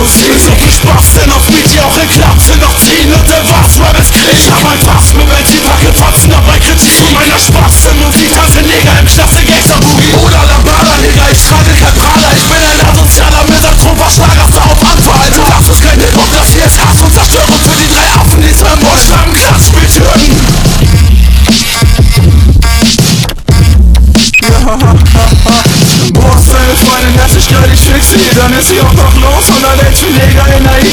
Musik. So viel Spaß, denn auf Beat, die auch in Klapse noch ziehen und der was Rebels krieg. Ich hab ein Fass mit Multipack Fotzen, dabei Kritik zu meiner Spaß. In Musik tanze Neger im Klasse Gangster-Boogie. Oder la Bala, Nigga, ich trage kein Prada. Ich bin ein asozialer Misanthrop, was Schlagerster auf Anfall. Alter, das ist kein Hip-Hop, das hier ist Hass und Zerstörung für die drei Affen, die so im Mordschlangen Klatsch töten. Boah, seine Freundin, herzlich geil, ich fix sie. Dann ist sie auch noch los und dann hält sie Neger in der